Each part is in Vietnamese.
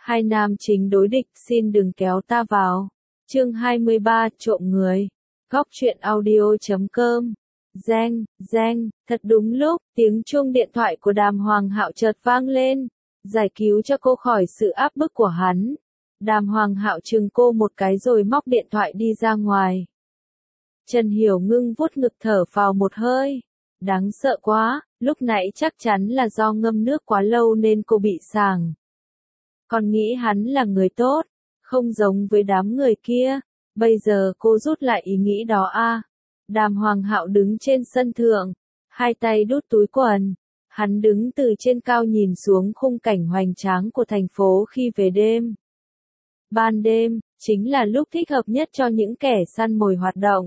Hai nam chính đối địch, xin đừng kéo ta vào. Chương 23, trộm người. Góc truyện audio.com. Reng, thật đúng lúc, tiếng chuông điện thoại của Đàm Hoàng Hạo chợt vang lên, giải cứu cho cô khỏi sự áp bức của hắn. Đàm Hoàng Hạo chừng cô một cái rồi móc điện thoại đi ra ngoài. Trần Hiểu Ngưng vuốt ngực thở phào một hơi. Đáng sợ quá, lúc nãy chắc chắn là do ngâm nước quá lâu nên cô bị sảng. Còn nghĩ hắn là người tốt, không giống với đám người kia, bây giờ cô rút lại ý nghĩ đó a. Đàm Hoàng Hạo đứng trên sân thượng, hai tay đút túi quần, hắn đứng từ trên cao nhìn xuống khung cảnh hoành tráng của thành phố khi về đêm. Ban đêm, chính là lúc thích hợp nhất cho những kẻ săn mồi hoạt động.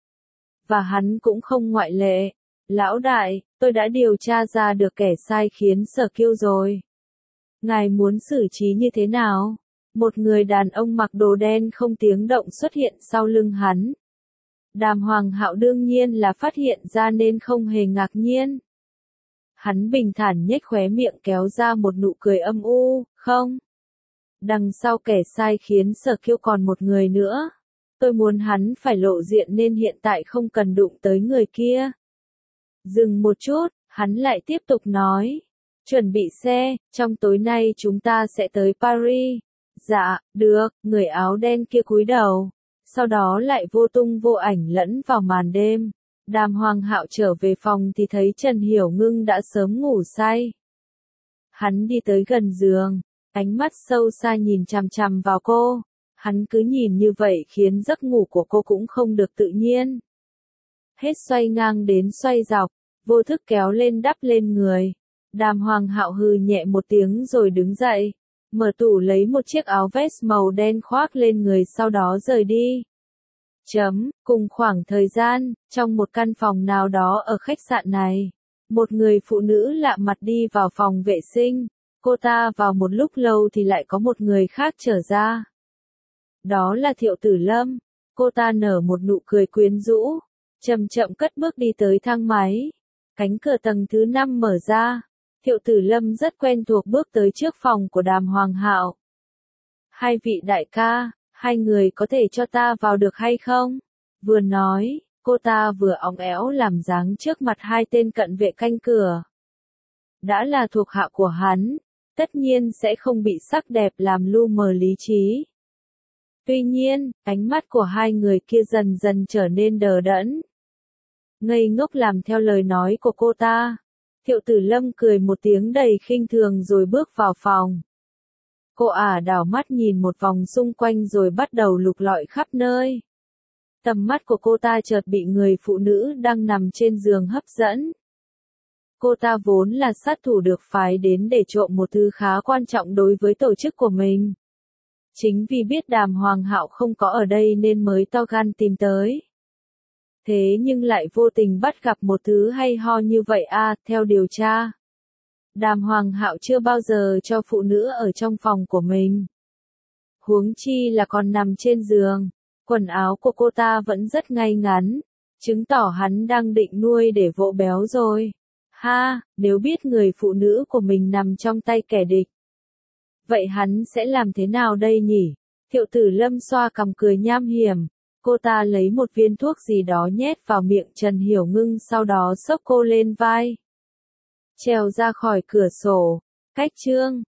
Và hắn cũng không ngoại lệ. Lão đại, tôi đã điều tra ra được kẻ sai khiến Sở Kiêu rồi. Ngài muốn xử trí như thế nào? Một người đàn ông mặc đồ đen không tiếng động xuất hiện sau lưng hắn. Đàm Hoàng Hạo đương nhiên là phát hiện ra nên không hề ngạc nhiên. Hắn bình thản nhếch khóe miệng kéo ra một nụ cười âm u, không. Đằng sau kẻ sai khiến Sở Kiêu còn một người nữa. Tôi muốn hắn phải lộ diện nên hiện tại không cần đụng tới người kia. Dừng một chút, hắn lại tiếp tục nói. Chuẩn bị xe, trong tối nay chúng ta sẽ tới Paris. Dạ, được, người áo đen kia cúi đầu. Sau đó lại vô tung vô ảnh lẫn vào màn đêm. Đàm Hoàng Hạo trở về phòng thì thấy Trần Hiểu Ngưng đã sớm ngủ say. Hắn đi tới gần giường, ánh mắt sâu xa nhìn chằm chằm vào cô. Hắn cứ nhìn như vậy khiến giấc ngủ của cô cũng không được tự nhiên. Hết xoay ngang đến xoay dọc, vô thức kéo lên đắp lên người. Đàm Hoàng Hạo hừ nhẹ một tiếng rồi đứng dậy, mở tủ lấy một chiếc áo vest màu đen khoác lên người sau đó rời đi. Cùng khoảng thời gian, trong một căn phòng nào đó ở khách sạn này, một người phụ nữ lạ mặt đi vào phòng vệ sinh, cô ta vào một lúc lâu thì lại có một người khác trở ra. Đó là Thiệu Tử Lâm, cô ta nở một nụ cười quyến rũ, chậm chậm cất bước đi tới thang máy. Cánh cửa tầng thứ 5 mở ra, Thiệu Tử Lâm rất quen thuộc bước tới trước phòng của Đàm Hoàng Hạo. Hai vị đại ca, hai người có thể cho ta vào được hay không? Vừa nói, cô ta vừa óng éo làm dáng trước mặt hai tên cận vệ canh cửa. Đã là thuộc hạ của hắn, tất nhiên sẽ không bị sắc đẹp làm lu mờ lý trí. Tuy nhiên, ánh mắt của hai người kia dần dần trở nên đờ đẫn. Ngây ngốc làm theo lời nói của cô ta. Thiệu Tử Lâm cười một tiếng đầy khinh thường rồi bước vào phòng. Cô đảo mắt nhìn một vòng xung quanh rồi bắt đầu lục lọi khắp nơi. Tầm mắt của cô ta chợt bị người phụ nữ đang nằm trên giường hấp dẫn. Cô ta vốn là sát thủ được phái đến để trộm một thứ khá quan trọng đối với tổ chức của mình. Chính vì biết Đàm Hoàng Hạo không có ở đây nên mới to gan tìm tới. Thế nhưng lại vô tình bắt gặp một thứ hay ho như vậy theo điều tra. Đàm Hoàng Hạo chưa bao giờ cho phụ nữ ở trong phòng của mình. Huống chi là còn nằm trên giường, quần áo của cô ta vẫn rất ngay ngắn, chứng tỏ hắn đang định nuôi để vỗ béo rồi. Nếu biết người phụ nữ của mình nằm trong tay kẻ địch. Vậy hắn sẽ làm thế nào đây nhỉ? Thiệu Tử Lâm xoa cằm cười nham hiểm. Cô ta lấy một viên thuốc gì đó nhét vào miệng Trần Hiểu Ngưng sau đó xốc cô lên vai. Trèo ra khỏi cửa sổ. Cách chương.